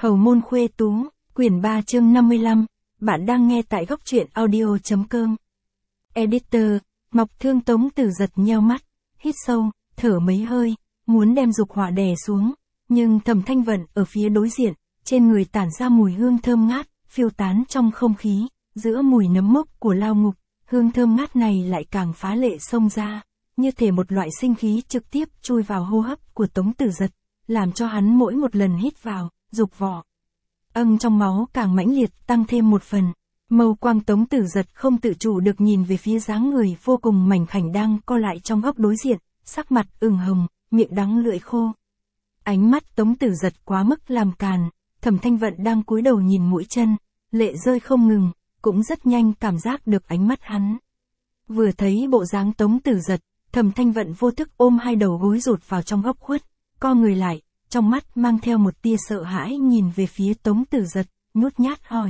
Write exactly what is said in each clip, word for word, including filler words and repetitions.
Hầu môn khuê tú, quyển ba chương năm mươi lăm, bạn đang nghe tại góc truyện audio.com. Editor, Mộc Thương. Tống Tử Giật nheo mắt, hít sâu, thở mấy hơi, muốn đem dục hỏa đè xuống, nhưng Thẩm Thanh Vận ở phía đối diện, trên người tản ra mùi hương thơm ngát, phiêu tán trong không khí, giữa mùi nấm mốc của lao ngục, hương thơm ngát này lại càng phá lệ xông ra, như thể một loại sinh khí trực tiếp chui vào hô hấp của Tống Tử Giật, làm cho hắn mỗi một lần hít vào, dục vỏ âng trong máu càng mãnh liệt tăng thêm một phần. Mâu quang Tống Tử Giật không tự chủ được nhìn về phía dáng người vô cùng mảnh khảnh đang co lại trong góc đối diện, sắc mặt ửng hồng, miệng đắng lưỡi khô. Ánh mắt Tống Tử Giật quá mức làm càn, Thẩm Thanh Vận đang cúi đầu nhìn mũi chân, lệ rơi không ngừng, cũng rất nhanh cảm giác được ánh mắt hắn. Vừa thấy bộ dáng Tống Tử Giật, Thẩm Thanh Vận vô thức ôm hai đầu gối rụt vào trong góc khuất, co người lại, trong mắt mang theo một tia sợ hãi nhìn về phía Tống Tử Giật, nhút nhát hỏi.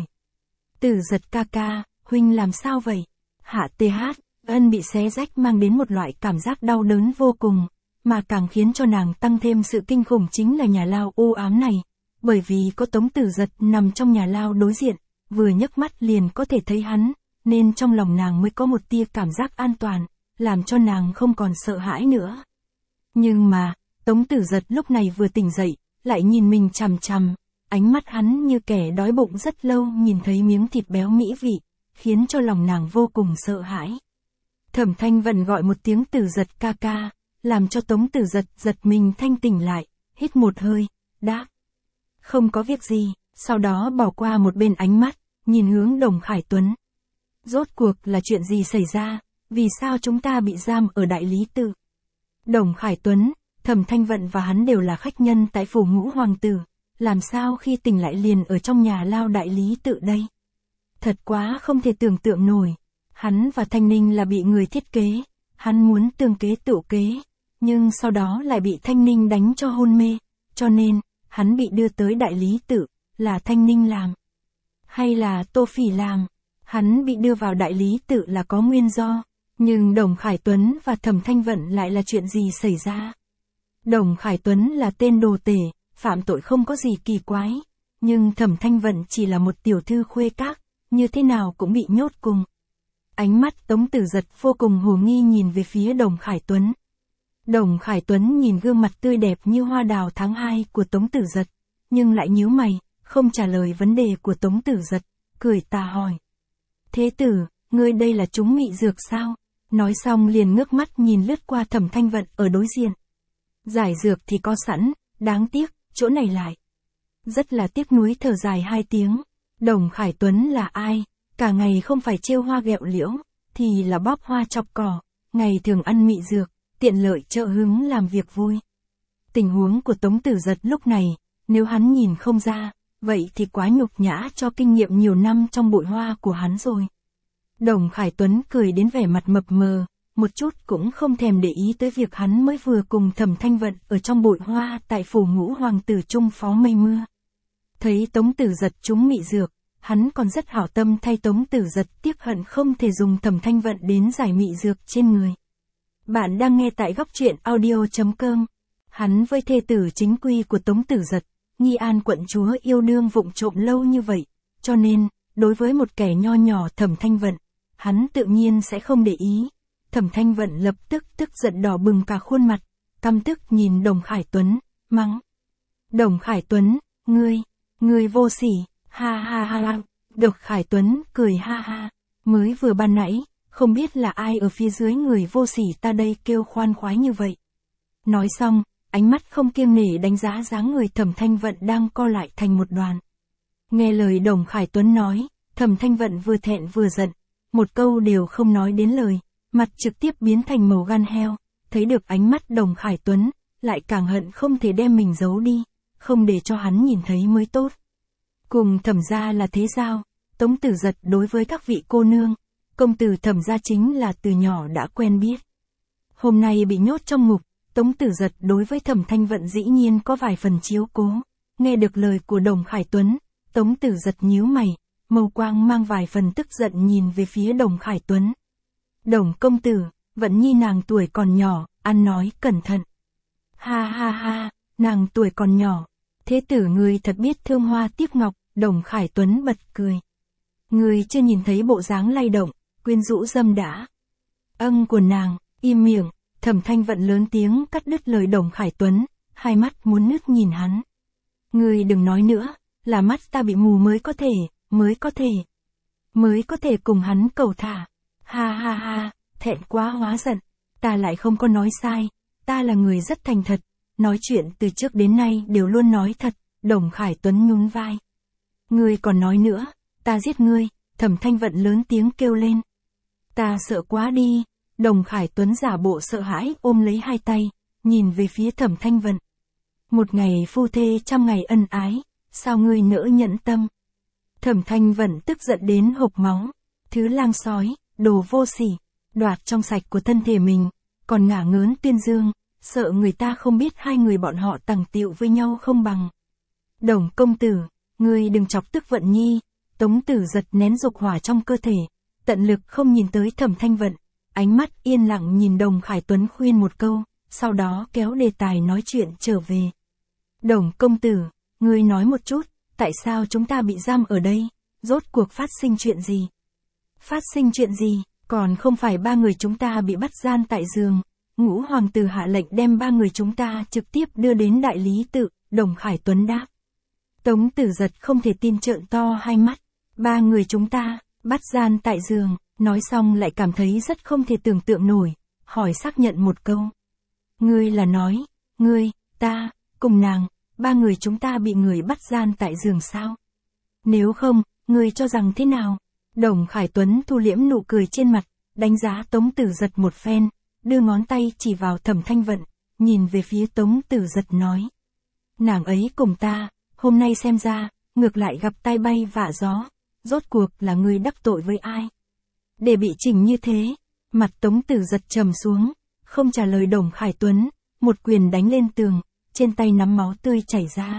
Tử Giật ca ca, huynh làm sao vậy? Hạ th, ân bị xé rách mang đến một loại cảm giác đau đớn vô cùng, mà càng khiến cho nàng tăng thêm sự kinh khủng chính là nhà lao u ám này, bởi vì có Tống Tử Giật nằm trong nhà lao đối diện, vừa nhấc mắt liền có thể thấy hắn, nên trong lòng nàng mới có một tia cảm giác an toàn, làm cho nàng không còn sợ hãi nữa. Nhưng mà, Tống Tử Giật lúc này vừa tỉnh dậy, lại nhìn mình chằm chằm, ánh mắt hắn như kẻ đói bụng rất lâu nhìn thấy miếng thịt béo mỹ vị, khiến cho lòng nàng vô cùng sợ hãi. Thẩm Thanh Vận gọi một tiếng Tử Giật ca ca, làm cho Tống Tử Giật giật mình thanh tỉnh lại, hít một hơi, đáp. Không có việc gì, sau đó bỏ qua một bên ánh mắt, nhìn hướng Đồng Khải Tuấn. Rốt cuộc là chuyện gì xảy ra, vì sao chúng ta bị giam ở Đại Lý Tự? Đồng Khải Tuấn, Thẩm Thanh Vận và hắn đều là khách nhân tại phủ Ngũ Hoàng tử, làm sao khi tỉnh lại liền ở trong nhà lao Đại Lý Tự đây? Thật quá không thể tưởng tượng nổi, hắn và Thanh Ninh là bị người thiết kế, hắn muốn tương kế tự kế, nhưng sau đó lại bị Thanh Ninh đánh cho hôn mê, cho nên, hắn bị đưa tới Đại Lý Tự, là Thanh Ninh làm. Hay là Tô Phỉ làm, hắn bị đưa vào Đại Lý Tự là có nguyên do, nhưng Đồng Khải Tuấn và Thẩm Thanh Vận lại là chuyện gì xảy ra? Đồng Khải Tuấn là tên đồ tể, phạm tội không có gì kỳ quái, nhưng Thẩm Thanh Vận chỉ là một tiểu thư khuê các, như thế nào cũng bị nhốt cùng. Ánh mắt Tống Tử Giật vô cùng hồ nghi nhìn về phía Đồng Khải Tuấn. Đồng Khải Tuấn nhìn gương mặt tươi đẹp như hoa đào tháng hai của Tống Tử Giật, nhưng lại nhíu mày, không trả lời vấn đề của Tống Tử Giật, cười tà hỏi. Thế tử, ngươi đây là trúng mị dược sao? Nói xong liền ngước mắt nhìn lướt qua Thẩm Thanh Vận ở đối diện. Giải dược thì có sẵn, đáng tiếc, chỗ này lại. Rất là tiếc nuối thở dài hai tiếng. Đồng Khải Tuấn là ai? Cả ngày không phải trêu hoa ghẹo liễu, thì là bóp hoa chọc cỏ, ngày thường ăn mị dược, tiện lợi trợ hứng làm việc vui. Tình huống của Tống Tử Giật lúc này, nếu hắn nhìn không ra, vậy thì quá nhục nhã cho kinh nghiệm nhiều năm trong bụi hoa của hắn rồi. Đồng Khải Tuấn cười đến vẻ mặt mập mờ, một chút cũng không thèm để ý tới việc hắn mới vừa cùng Thẩm Thanh Vận ở trong bụi hoa tại phủ Ngũ Hoàng tử trung phó mây mưa. Thấy Tống Tử Giật trúng mị dược, hắn còn rất hảo tâm thay Tống Tử Giật tiếc hận không thể dùng Thẩm Thanh Vận đến giải mị dược trên người. Bạn đang nghe tại góc truyện audio.com. Hắn với thê tử chính quy của Tống Tử Giật, Nghi An quận chúa yêu đương vụng trộm lâu như vậy, cho nên, đối với một kẻ nho nhỏ Thẩm Thanh Vận, hắn tự nhiên sẽ không để ý. Thẩm Thanh Vận lập tức tức giận đỏ bừng cả khuôn mặt, căm tức nhìn Đồng Khải Tuấn, mắng. Đồng Khải Tuấn, ngươi, ngươi vô sỉ, ha ha ha ha. Đồng Khải Tuấn cười ha ha, mới vừa ban nãy, không biết là ai ở phía dưới người vô sỉ ta đây kêu khoan khoái như vậy. Nói xong, ánh mắt không kiêng nể đánh giá dáng người Thẩm Thanh Vận đang co lại thành một đoàn. Nghe lời Đồng Khải Tuấn nói, Thẩm Thanh Vận vừa thẹn vừa giận, một câu đều không nói đến lời, mặt trực tiếp biến thành màu gan heo, thấy được ánh mắt Đồng Khải Tuấn, lại càng hận không thể đem mình giấu đi, không để cho hắn nhìn thấy mới tốt. Cùng Thẩm gia là thế giao, Tống Tử Giật đối với các vị cô nương, công tử Thẩm gia chính là từ nhỏ đã quen biết. Hôm nay bị nhốt trong ngục, Tống Tử Giật đối với Thẩm Thanh Vận dĩ nhiên có vài phần chiếu cố, nghe được lời của Đồng Khải Tuấn, Tống Tử Giật nhíu mày, mâu quang mang vài phần tức giận nhìn về phía Đồng Khải Tuấn. Đồng công tử, Vận Nhi nàng tuổi còn nhỏ, ăn nói cẩn thận. Ha ha ha, nàng tuổi còn nhỏ. Thế tử ngươi thật biết thương hoa tiếc ngọc, Đồng Khải Tuấn bật cười. Ngươi chưa nhìn thấy bộ dáng lay động, quyến rũ dâm đã. Âng của nàng, im miệng, Thẩm Thanh Vận lớn tiếng cắt đứt lời Đồng Khải Tuấn, hai mắt muốn nứt nhìn hắn. Ngươi đừng nói nữa, là mắt ta bị mù mới có thể, mới có thể. Mới có thể cùng hắn cầu thả. Ha ha ha, thẹn quá hóa giận, ta lại không có nói sai, ta là người rất thành thật, nói chuyện từ trước đến nay đều luôn nói thật, Đồng Khải Tuấn nhún vai. Ngươi còn nói nữa, ta giết ngươi, Thẩm Thanh Vận lớn tiếng kêu lên. Ta sợ quá đi, Đồng Khải Tuấn giả bộ sợ hãi ôm lấy hai tay, nhìn về phía Thẩm Thanh Vận. Một ngày phu thê trăm ngày ân ái, sao ngươi nỡ nhẫn tâm? Thẩm Thanh Vận tức giận đến hộc máu, thứ lang sói, đồ vô sỉ, đoạt trong sạch của thân thể mình, còn ngả ngớn tuyên dương, sợ người ta không biết hai người bọn họ tằng tiệu với nhau không bằng. Đồng công tử, ngươi đừng chọc tức Vận Nhi, Tống Tử Giật nén dục hỏa trong cơ thể, tận lực không nhìn tới Thẩm Thanh Vận, ánh mắt yên lặng nhìn Đồng Khải Tuấn khuyên một câu, sau đó kéo đề tài nói chuyện trở về. Đồng công tử, ngươi nói một chút, tại sao chúng ta bị giam ở đây, rốt cuộc phát sinh chuyện gì? Phát sinh chuyện gì, còn không phải ba người chúng ta bị bắt gian tại giường, Ngũ hoàng tử hạ lệnh đem ba người chúng ta trực tiếp đưa đến đại lý tự, Đồng Khải Tuấn đáp. Tống Tử Giật không thể tin trợn to hai mắt, ba người chúng ta, bắt gian tại giường, nói xong lại cảm thấy rất không thể tưởng tượng nổi, hỏi xác nhận một câu. Ngươi là nói, ngươi, ta, cùng nàng, ba người chúng ta bị người bắt gian tại giường sao? Nếu không, ngươi cho rằng thế nào? Đồng Khải Tuấn thu liễm nụ cười trên mặt, đánh giá Tống Tử Giật một phen, đưa ngón tay chỉ vào Thẩm Thanh Vận, nhìn về phía Tống Tử Giật nói. Nàng ấy cùng ta, hôm nay xem ra, ngược lại gặp tai bay vạ gió, rốt cuộc là ngươi đắc tội với ai? Để bị chỉnh như thế, mặt Tống Tử Giật trầm xuống, không trả lời Đồng Khải Tuấn, một quyền đánh lên tường, trên tay nắm máu tươi chảy ra.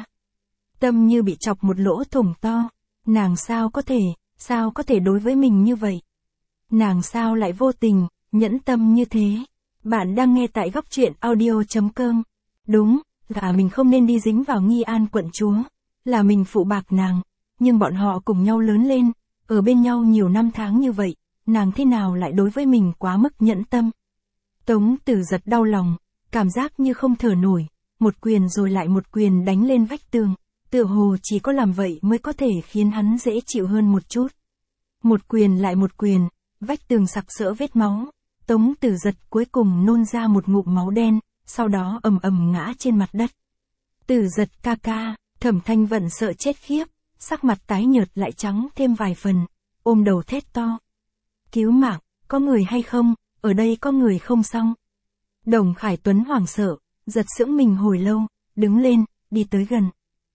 Tâm như bị chọc một lỗ thủng to, nàng sao có thể, sao có thể đối với mình như vậy? Nàng sao lại vô tình, nhẫn tâm như thế? Bạn đang nghe tại góc truyện audio chấm com. Đúng, là mình không nên đi dính vào Nghi An quận chúa, là mình phụ bạc nàng, nhưng bọn họ cùng nhau lớn lên, ở bên nhau nhiều năm tháng như vậy, nàng thế nào lại đối với mình quá mức nhẫn tâm? Tống Tử Giật đau lòng, cảm giác như không thở nổi, một quyền rồi lại một quyền đánh lên vách tường, tựa hồ chỉ có làm vậy mới có thể khiến hắn dễ chịu hơn một chút. Một quyền lại một quyền, vách tường sặc sỡ vết máu, Tống Tử Giật cuối cùng nôn ra một ngụm máu đen, sau đó ầm ầm ngã trên mặt đất. Tử Giật ca ca, Thẩm Thanh Vận sợ chết khiếp, sắc mặt tái nhợt lại trắng thêm vài phần, ôm đầu thét to. Cứu mạng, có người hay không, ở đây có người không xong. Đồng Khải Tuấn hoảng sợ, giật sững mình hồi lâu, đứng lên, đi tới gần.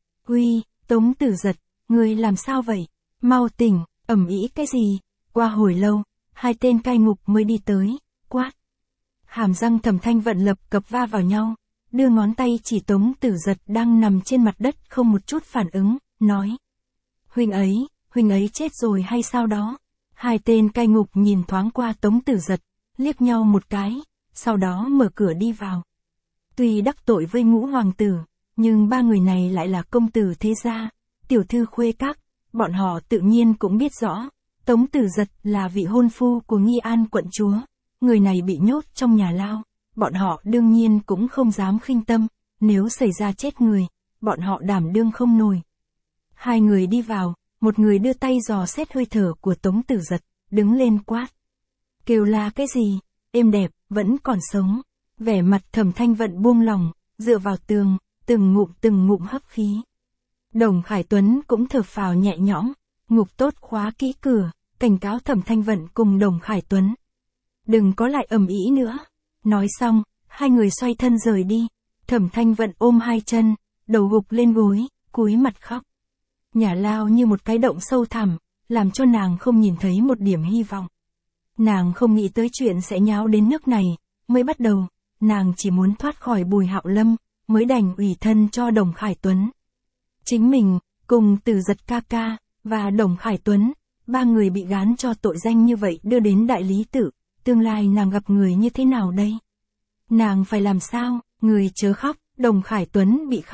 Uy, Tống Tử Giật, ngươi làm sao vậy? Mau tỉnh, ầm ĩ cái gì? Qua hồi lâu, hai tên cai ngục mới đi tới, quát. Hàm răng Thẩm Thanh Vận lập cập va vào nhau, đưa ngón tay chỉ Tống Tử Giật đang nằm trên mặt đất không một chút phản ứng, nói. Huynh ấy, huynh ấy chết rồi hay sao đó? Hai tên cai ngục nhìn thoáng qua Tống Tử Giật, liếc nhau một cái, sau đó mở cửa đi vào. Tuy đắc tội với Ngũ hoàng tử, nhưng ba người này lại là công tử thế gia, tiểu thư khuê các, bọn họ tự nhiên cũng biết rõ, Tống Tử Giật là vị hôn phu của Nghi An quận chúa, người này bị nhốt trong nhà lao, bọn họ đương nhiên cũng không dám khinh tâm, nếu xảy ra chết người, bọn họ đảm đương không nổi. Hai người đi vào, một người đưa tay dò xét hơi thở của Tống Tử Giật, đứng lên quát. Kêu la cái gì, êm đẹp, vẫn còn sống. Vẻ mặt Thẩm Thanh Vận buông lòng, dựa vào tường, từng ngụm từng ngụm hấp khí. Đồng Khải Tuấn cũng thở phào nhẹ nhõm, ngục tốt khóa kỹ cửa, cảnh cáo Thẩm Thanh Vận cùng Đồng Khải Tuấn. Đừng có lại ầm ĩ nữa. Nói xong, hai người xoay thân rời đi, Thẩm Thanh Vận ôm hai chân, đầu gục lên gối, cúi mặt khóc. Nhà lao như một cái động sâu thẳm, làm cho nàng không nhìn thấy một điểm hy vọng. Nàng không nghĩ tới chuyện sẽ nháo đến nước này, mới bắt đầu, nàng chỉ muốn thoát khỏi Bùi Hạo Lâm, mới đành ủy thân cho Đồng Khải Tuấn. Chính mình, cùng Tử Giật ca ca, và Đồng Khải Tuấn, ba người bị gán cho tội danh như vậy đưa đến đại lý tự, tương lai nàng gặp người như thế nào đây? Nàng phải làm sao? Người chớ khóc, Đồng Khải Tuấn bị khóc,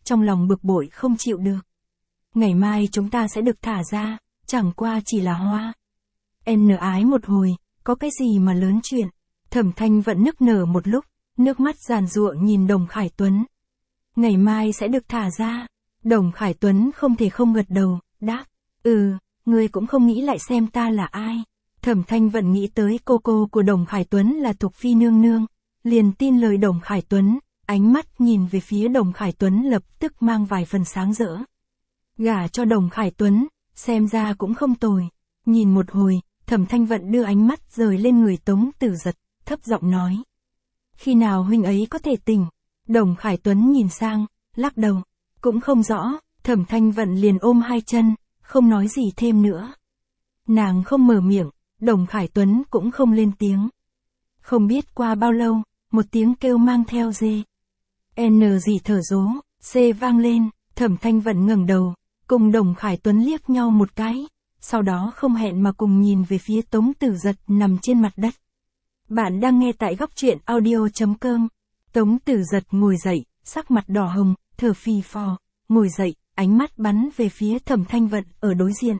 trong lòng bực bội không chịu được. Ngày mai chúng ta sẽ được thả ra, chẳng qua chỉ là hoa. N ái một hồi, có cái gì mà lớn chuyện. Thẩm Thanh Vận nức nở một lúc, nước mắt giàn giụa nhìn Đồng Khải Tuấn. Ngày mai sẽ được thả ra. Đồng Khải Tuấn không thể không gật đầu, đáp, ừ, ngươi cũng không nghĩ lại xem ta là ai. Thẩm Thanh Vận nghĩ tới cô cô của Đồng Khải Tuấn là Thục Phi nương nương, liền tin lời Đồng Khải Tuấn, ánh mắt nhìn về phía Đồng Khải Tuấn lập tức mang vài phần sáng rỡ. Gả cho Đồng Khải Tuấn, xem ra cũng không tồi. Nhìn một hồi, Thẩm Thanh Vận đưa ánh mắt rời lên người Tống Tử Giật, thấp giọng nói. Khi nào huynh ấy có thể tỉnh? Đồng Khải Tuấn nhìn sang, lắc đầu, cũng không rõ. Thẩm Thanh Vận liền ôm hai chân, không nói gì thêm nữa. Nàng không mở miệng, Đồng Khải Tuấn cũng không lên tiếng. Không biết qua bao lâu, một tiếng kêu mang theo dê. N gì thở dố, C vang lên, Thẩm Thanh Vận ngẩng đầu, cùng Đồng Khải Tuấn liếc nhau một cái, sau đó không hẹn mà cùng nhìn về phía Tống Tử Giật nằm trên mặt đất. Bạn đang nghe tại góc truyện audio chấm com. Tống Tử Giật ngồi dậy, sắc mặt đỏ hồng, thở phì phò, ngồi dậy, ánh mắt bắn về phía Thẩm Thanh Vận ở đối diện.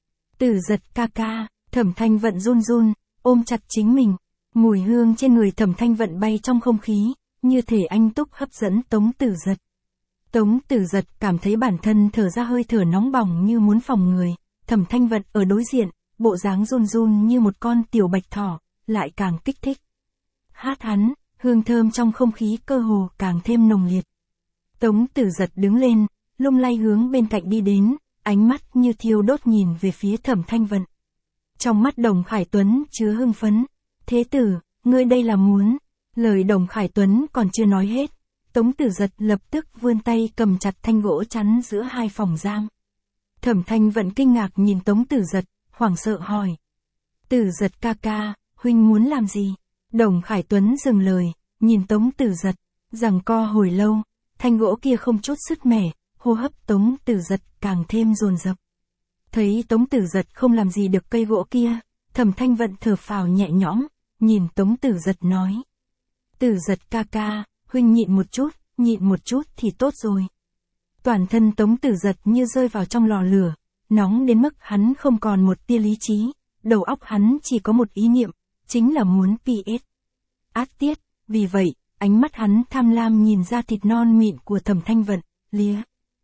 Tử Giật ca ca, Thẩm Thanh Vận run run, ôm chặt chính mình, mùi hương trên người Thẩm Thanh Vận bay trong không khí, như thể anh túc hấp dẫn Tống Tử Giật. Tống Tử Giật cảm thấy bản thân thở ra hơi thở nóng bỏng như muốn phòng người, Thẩm Thanh Vận ở đối diện, bộ dáng run run như một con tiểu bạch thỏ, lại càng kích thích. Hát hắn, hương thơm trong không khí cơ hồ càng thêm nồng liệt. Tống Tử Giật đứng lên, lung lay hướng bên cạnh đi đến, ánh mắt như thiêu đốt nhìn về phía Thẩm Thanh Vận. Trong mắt Đồng Khải Tuấn chứa hưng phấn. Thế tử, ngươi đây là muốn... Lời Đồng Khải Tuấn còn chưa nói hết, Tống Tử Giật lập tức vươn tay cầm chặt thanh gỗ chắn giữa hai phòng giam. Thẩm Thanh Vận kinh ngạc nhìn Tống Tử Giật, hoảng sợ hỏi. Tử Giật ca ca, huynh muốn làm gì? Đồng Khải Tuấn dừng lời, nhìn Tống Tử Giật, giằng co hồi lâu, thanh gỗ kia không chút sứt mẻ, hô hấp Tống Tử Giật càng thêm dồn dập. Thấy Tống Tử Giật không làm gì được cây gỗ kia, Thẩm Thanh Vận thở phào nhẹ nhõm, nhìn Tống Tử Giật nói. Tử Giật ca ca, huynh nhịn một chút, nhịn một chút thì tốt rồi. Toàn thân Tống Tử Giật như rơi vào trong lò lửa, nóng đến mức hắn không còn một tia lý trí, đầu óc hắn chỉ có một ý niệm, chính là muốn pê ét. Át tiết, vì vậy, ánh mắt hắn tham lam nhìn ra thịt non mịn của Thẩm Thanh Vận, lía.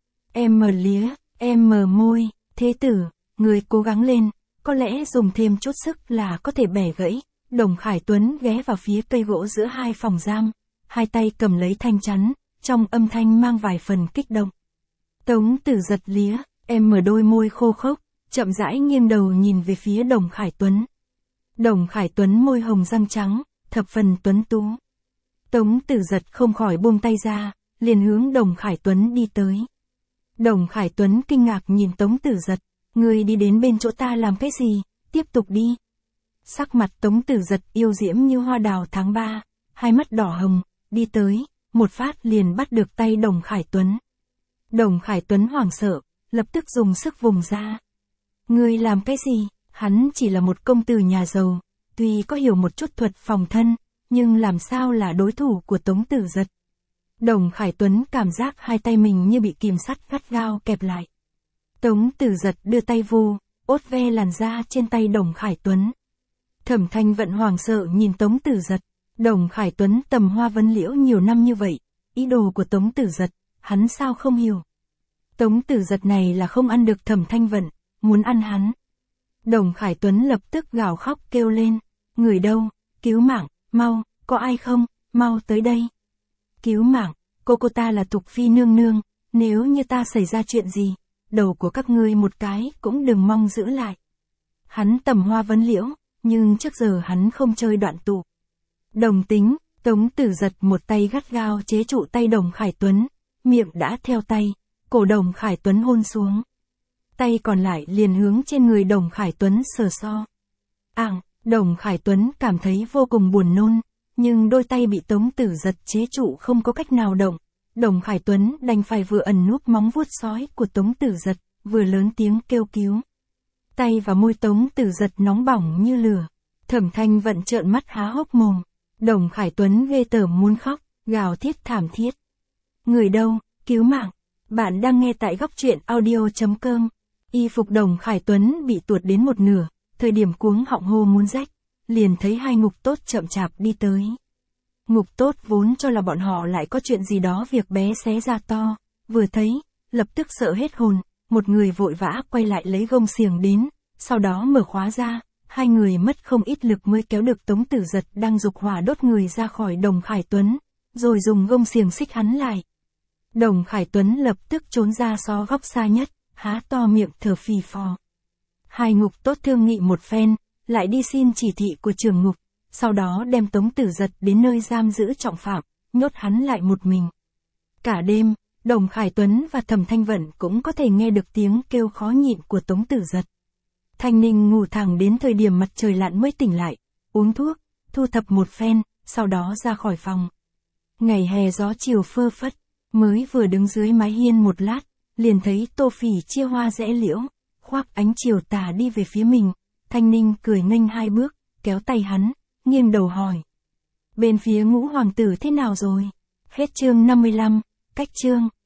Em mờ lía, em mờ môi, thế tử, người cố gắng lên, có lẽ dùng thêm chút sức là có thể bẻ gãy. Đồng Khải Tuấn ghé vào phía cây gỗ giữa hai phòng giam, hai tay cầm lấy thanh chắn, trong âm thanh mang vài phần kích động. Tống Tử Giật lía, em mở đôi môi khô khốc, chậm rãi nghiêng đầu nhìn về phía Đồng Khải Tuấn. Đồng Khải Tuấn môi hồng răng trắng, thập phần tuấn tú. Tống Tử Giật không khỏi buông tay ra, liền hướng Đồng Khải Tuấn đi tới. Đồng Khải Tuấn kinh ngạc nhìn Tống Tử Giật, ngươi đi đến bên chỗ ta làm cái gì, tiếp tục đi. Sắc mặt Tống Tử Giật yêu diễm như hoa đào tháng ba, hai mắt đỏ hồng, đi tới, một phát liền bắt được tay Đồng Khải Tuấn. Đồng Khải Tuấn hoảng sợ, lập tức dùng sức vùng ra. Ngươi làm cái gì? Hắn chỉ là một công tử nhà giàu, tuy có hiểu một chút thuật phòng thân, nhưng làm sao là đối thủ của Tống Tử Giật. Đồng Khải Tuấn cảm giác hai tay mình như bị kìm sắt gắt gao kẹp lại. Tống Tử Giật đưa tay vu, ốt ve làn da trên tay Đồng Khải Tuấn. Thẩm Thanh Vận hoảng sợ nhìn Tống Tử Giật, Đồng Khải Tuấn tầm hoa vấn liễu nhiều năm như vậy, ý đồ của Tống Tử Giật, hắn sao không hiểu. Tống Tử Giật này là không ăn được Thẩm Thanh Vận, muốn ăn hắn. Đồng Khải Tuấn lập tức gào khóc kêu lên, người đâu, cứu mạng, mau, có ai không, mau tới đây. Cứu mạng, cô cô ta là Thục Phi nương nương, nếu như ta xảy ra chuyện gì, đầu của các ngươi một cái cũng đừng mong giữ lại. Hắn tầm hoa vấn liễu, nhưng trước giờ hắn không chơi đoạn tụ. Đồng tính, Tống Tử Giật một tay gắt gao chế trụ tay Đồng Khải Tuấn, miệng đã theo tay, cổ Đồng Khải Tuấn hôn xuống. Tay còn lại liền hướng trên người Đồng Khải Tuấn sờ so. Ảng, Đồng Khải Tuấn cảm thấy vô cùng buồn nôn, nhưng đôi tay bị Tống Tử Giật chế trụ không có cách nào động. Đồng Khải Tuấn đành phải vừa ẩn núp móng vuốt sói của Tống Tử Giật, vừa lớn tiếng kêu cứu. Tay và môi Tống Tử Giật nóng bỏng như lửa. Thẩm Thanh Vận trợn mắt há hốc mồm. Đồng Khải Tuấn ghê tởm muốn khóc, gào thiết thảm thiết. Người đâu, cứu mạng. Bạn đang nghe tại góc truyện audio.com. Y phục Đồng Khải Tuấn bị tuột đến một nửa, thời điểm cuống họng hô muốn rách, liền thấy hai Ngục Tốt chậm chạp đi tới. Ngục Tốt vốn cho là bọn họ lại có chuyện gì đó việc bé xé ra to, vừa thấy, lập tức sợ hết hồn, một người vội vã quay lại lấy gông xiềng đến, sau đó mở khóa ra, hai người mất không ít lực mới kéo được Tống Tử Giật đang dục hỏa đốt người ra khỏi Đồng Khải Tuấn, rồi dùng gông xiềng xích hắn lại. Đồng Khải Tuấn lập tức trốn ra xó góc xa nhất, há to miệng thở phì phò. Hai Ngục Tốt thương nghị một phen, lại đi xin chỉ thị của trưởng ngục, sau đó đem Tống Tử Giật đến nơi giam giữ trọng phạm, nhốt hắn lại một mình. Cả đêm, Đồng Khải Tuấn và Thẩm Thanh Vận cũng có thể nghe được tiếng kêu khó nhịn của Tống Tử Giật. Thanh Ninh ngủ thẳng đến thời điểm mặt trời lặn mới tỉnh lại, uống thuốc, thu thập một phen, sau đó ra khỏi phòng. Ngày hè gió chiều phơ phất, mới vừa đứng dưới mái hiên một lát, liền thấy Tô Phỉ chia hoa rẽ liễu, khoác ánh chiều tà đi về phía mình. Thanh Ninh cười nghênh hai bước, kéo tay hắn, nghiêng đầu hỏi. Bên phía Ngũ hoàng tử thế nào rồi? Hết chương năm mươi lăm, cách chương.